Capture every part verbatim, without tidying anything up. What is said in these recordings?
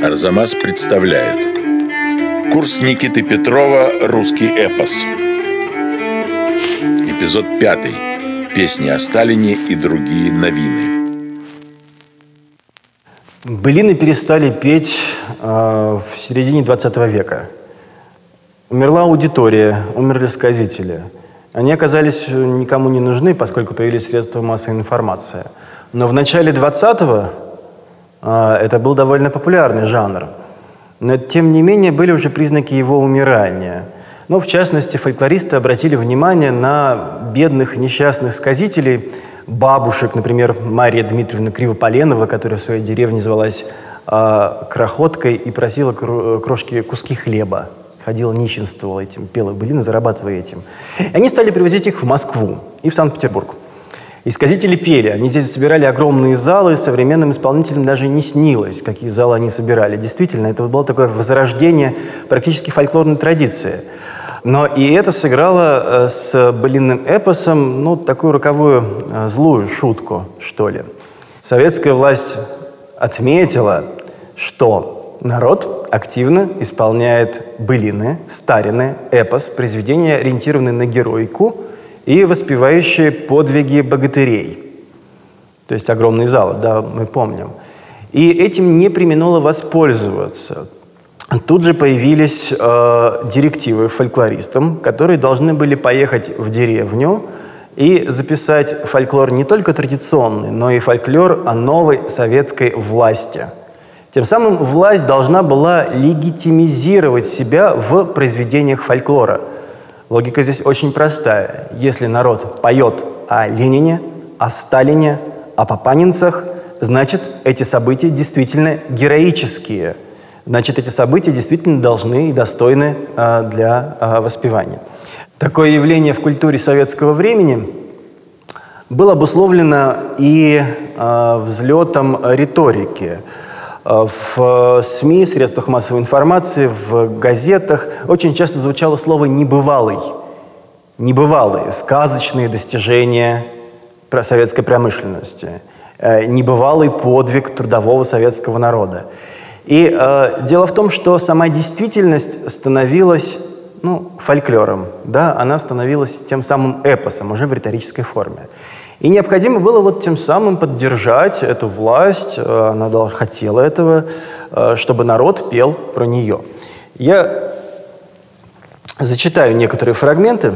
Арзамас представляет курс Никиты Петрова «Русский эпос». Эпизод пятый. Песни о Сталине и другие новины. Былины перестали петь э, в середине двадцатого века. Умерла аудитория, умерли сказители. Они оказались никому не нужны, поскольку появились средства массовой информации. Но в начале двадцатого э, это был довольно популярный жанр. Но, тем не менее, были уже признаки его умирания. Ну, в частности, фольклористы обратили внимание на бедных, несчастных сказителей, бабушек, например, Мария Дмитриевна Кривополенова, которая в своей деревне звалась э, Крохоткой и просила крошки, куски хлеба. Ходила, нищенствовала этим, пела былины, зарабатывая этим. И они стали привозить их в Москву и в Санкт-Петербург. И сказители пели. Они здесь собирали огромные залы, современным исполнителям даже не снилось, какие залы они собирали. Действительно, это было такое возрождение практически фольклорной традиции. Но и это сыграло с былинным эпосом, ну, такую роковую злую шутку, что ли. Советская власть отметила, что народ активно исполняет былины, старины, эпос, произведения, ориентированные на героику и воспевающие подвиги богатырей. То есть огромные залы, да, мы помним. И этим не преминуло воспользоваться. Тут же появились э, директивы фольклористам, которые должны были поехать в деревню и записать фольклор не только традиционный, но и фольклор о новой советской власти. Тем самым власть должна была легитимизировать себя в произведениях фольклора. Логика здесь очень простая. Если народ поет о Ленине, о Сталине, о папанинцах, значит, эти события действительно героические. Значит, эти события действительно должны и достойны э, для э, воспевания. Такое явление в культуре советского времени было обусловлено и э, взлетом риторики. В СМИ, средствах массовой информации, в газетах очень часто звучало слово «небывалый». Небывалые, сказочные достижения советской промышленности, небывалый подвиг трудового советского народа. И э, дело в том, что сама действительность становилась ну, фольклором, да, она становилась тем самым эпосом, уже в риторической форме. И необходимо было вот тем самым поддержать эту власть, она хотела этого, чтобы народ пел про нее. Я зачитаю некоторые фрагменты.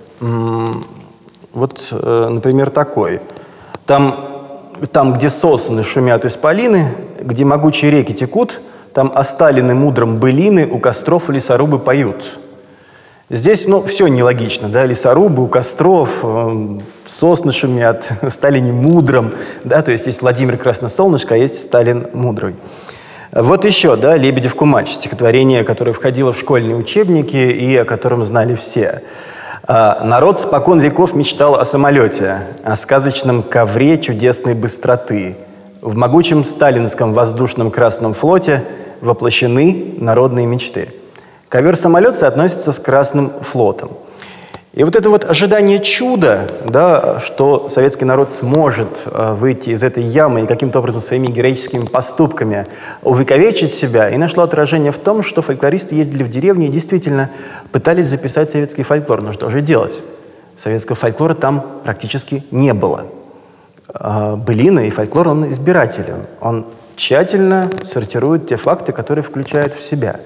Вот, например, такой. Там, там, где сосны шумят исполины, где могучие реки текут, там о Сталине мудром былины у костров лесорубы поют. Здесь, ну, все нелогично, да, лесорубы у костров, э, сосны шумят, Сталине мудром, да, то есть есть Владимир Красносолнышко, а есть Сталин мудрый. Вот еще, да, «Лебедев кумач», стихотворение, которое входило в школьные учебники и о котором знали все. А, народ спокон веков мечтал о самолете, о сказочном ковре чудесной быстроты. В могучем сталинском воздушном Красном флоте воплощены народные мечты. Ковер-самолет соотносится с Красным флотом. И вот это вот ожидание чуда, да, что советский народ сможет э, выйти из этой ямы и каким-то образом своими героическими поступками увековечить себя, и нашло отражение в том, что фольклористы ездили в деревню и действительно пытались записать советский фольклор. Но что же делать? Советского фольклора там практически не было. Э, былины и фольклор, он избирателен. Он тщательно сортирует те факты, которые включает в себя.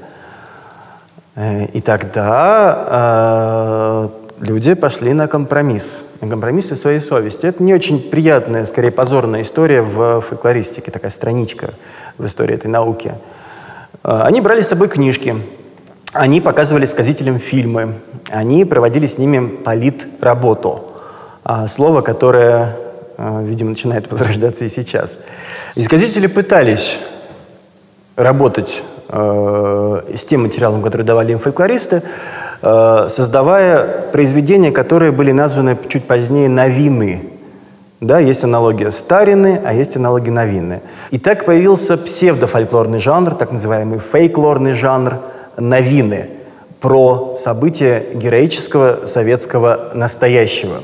И тогда э, люди пошли на компромисс, на компромиссы своей совести. Это не очень приятная, скорее позорная история в фольклористике, такая страничка в истории этой науки. Э, они брали с собой книжки, они показывали сказителям фильмы, они проводили с ними политработу. Э, слово, которое, э, видимо, начинает возрождаться и сейчас. И сказители пытались работать с тем материалом, который давали им фольклористы, создавая произведения, которые были названы чуть позднее «новины». Да, есть аналогия «старины», а есть аналогия «новины». И так появился псевдофольклорный жанр, так называемый фейклорный жанр «новины», про события героического советского настоящего.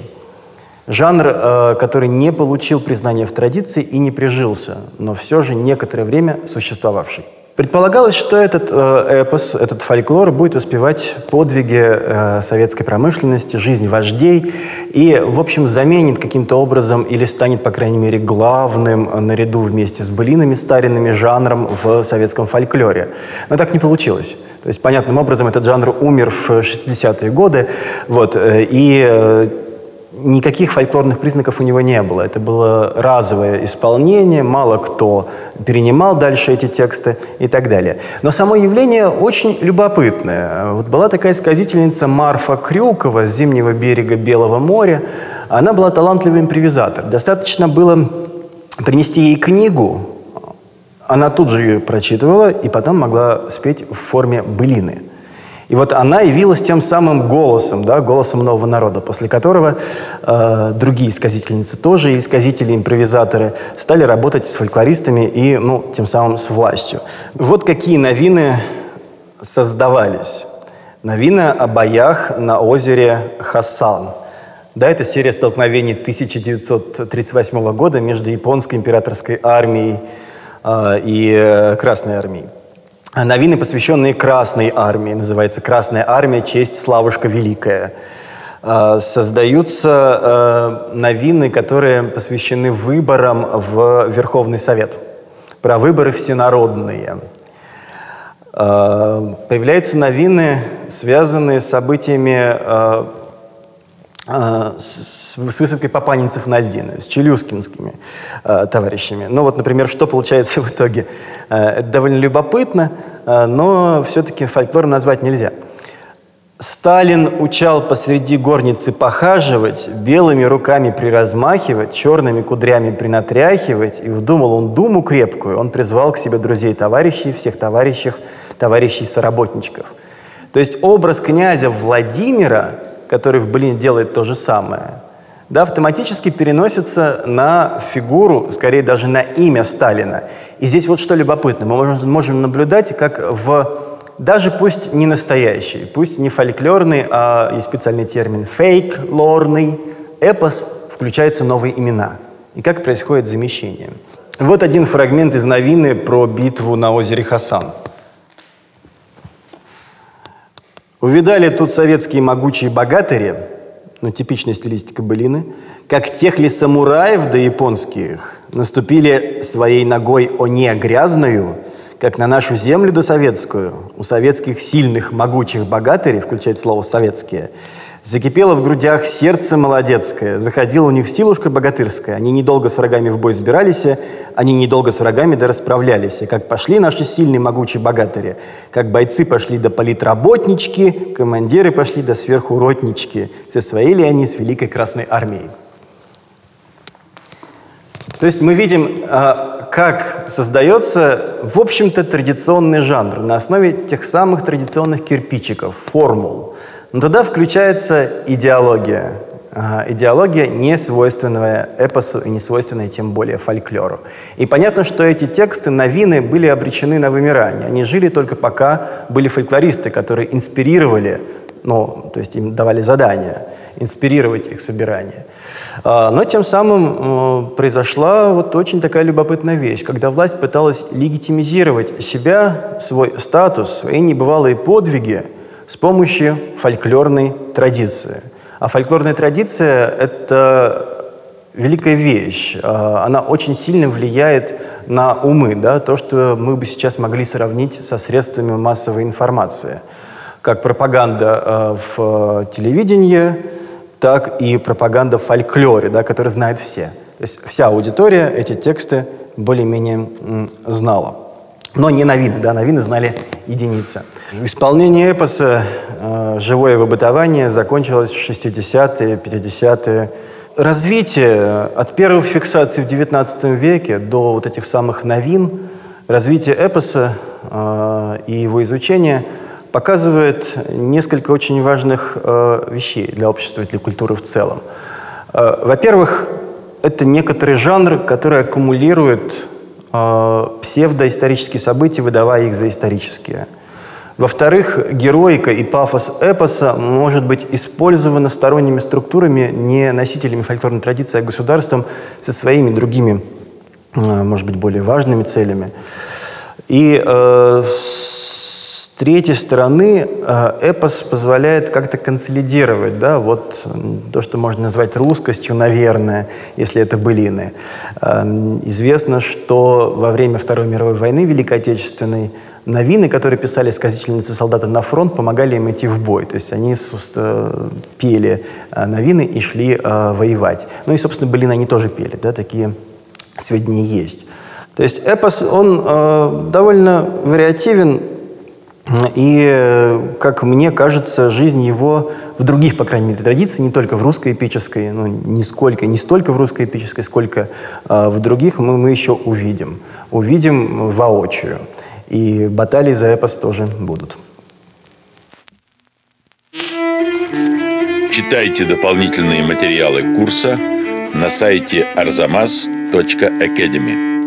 Жанр, который не получил признания в традиции и не прижился, но все же некоторое время существовавший. Предполагалось, что этот э, эпос, этот фольклор будет воспевать подвиги э, советской промышленности, жизнь вождей и, в общем, заменит каким-то образом или станет, по крайней мере, главным э, наряду вместе с былинами старинными жанром в советском фольклоре. Но так не получилось. То есть, понятным образом, этот жанр умер в шестидесятые годы, вот, э, и э, никаких фольклорных признаков у него не было. Это было разовое исполнение, мало кто перенимал дальше эти тексты и так далее. Но само явление очень любопытное. Вот была такая сказительница Марфа Крюкова с Зимнего берега Белого моря. Она была талантливый импровизатор. Достаточно было принести ей книгу, она тут же ее прочитывала и потом могла спеть в форме былины. И вот она явилась тем самым голосом, да, голосом нового народа, после которого э, другие сказительницы тоже, и сказители, импровизаторы, стали работать с фольклористами и, ну, тем самым с властью. Вот какие новины создавались. Новина о боях на озере Хасан. Да, это серия столкновений тысяча девятьсот тридцать восьмого года между японской императорской армией э, и э, Красной армией. Новины, посвященные Красной армии, называется «Красная армия. Честь, славушка великая». Создаются новины, которые посвящены выборам в Верховный Совет, про выборы всенародные. Появляются новины, связанные с событиями с, с высадкой папанинцев на льдины, с челюскинскими э, товарищами. Ну вот, например, что получается в итоге? Э, это довольно любопытно, э, но все-таки фольклором назвать нельзя. Сталин учал посреди горницы похаживать, белыми руками приразмахивать, черными кудрями принатряхивать, и вдумал он думу крепкую, он призвал к себе друзей-товарищей, всех товарищей, товарищей-соработничков. То есть образ князя Владимира, который в былине делает то же самое, да, автоматически переносится на фигуру, скорее даже на имя Сталина. И здесь вот что любопытно, мы можем, можем наблюдать, как в даже пусть не настоящий, пусть не фольклорный, а есть специальный термин фейк-лорный эпос включаются новые имена. И как происходит замещение. Вот один фрагмент из новины про битву на озере Хасан. Увидали тут советские могучие богатыри, ну, типичная стилистика былины, как тех ли самураев да японских наступили своей ногой о не грязную, как на нашу землю да советскую, у советских сильных, могучих богатырей, включает слово «советские», закипело в грудях сердце молодецкое, заходила у них силушка богатырская, они недолго с врагами в бой сбирались, они недолго с врагами да расправлялись, и как пошли наши сильные, могучие богатыри, как бойцы пошли да политработнички, командиры пошли да сверху ротнички, со своей ли они с Великой Красной Армией. То есть мы видим, как создается, в общем-то, традиционный жанр на основе тех самых традиционных кирпичиков, формул. Но тогда включается идеология. Идеология, не свойственная эпосу и не свойственная тем более фольклору. И понятно, что эти тексты, новины, были обречены на вымирание. Они жили только пока были фольклористы, которые инспирировали, ну, то есть им давали задания инспирировать их собирание. Но тем самым произошла вот очень такая любопытная вещь, когда власть пыталась легитимизировать себя, свой статус, свои небывалые подвиги с помощью фольклорной традиции. А фольклорная традиция – это великая вещь. Она очень сильно влияет на умы, да, то, что мы бы сейчас могли сравнить со средствами массовой информации. Как пропаганда в телевидении, так и пропаганда в фольклоре, да, который знают все. То есть вся аудитория эти тексты более-менее знала. Но не новины, да, новины знали единицы. Исполнение эпоса э, «Живое выбытование» закончилось в шестидесятые, пятидесятые. Развитие от первых фиксаций в девятнадцатом веке до вот этих самых новин, развитие эпоса э, и его изучение показывает несколько очень важных э, вещей для общества и для культуры в целом. Э, во-первых, это некоторый жанр, который аккумулирует э, псевдоисторические события, выдавая их за исторические. Во-вторых, героика и пафос эпоса может быть использована сторонними структурами, не носителями фольклорной традиции, а государством со своими другими, э, может быть, более важными целями. И э, с третьей стороны э, эпос позволяет как-то консолидировать, да, вот то, что можно назвать русскостью, наверное, если это былины. Э, известно, что во время Второй мировой войны, Великой Отечественной, новины, которые писали сказительницы солдатам на фронт, помогали им идти в бой. То есть они э, пели э, новины и шли э, воевать. Ну и, собственно, былины они тоже пели, да, такие сведения есть. То есть эпос, он э, довольно вариативен, и, э, как мне кажется, жизнь его в других, по крайней мере, традициях, не только в русской эпической, ну, нисколько, не столько в русской эпической, сколько э, в других, мы, мы еще увидим. Увидим воочию. И баталии за эпос тоже будут. Читайте дополнительные материалы курса на сайте арзамас точка академи.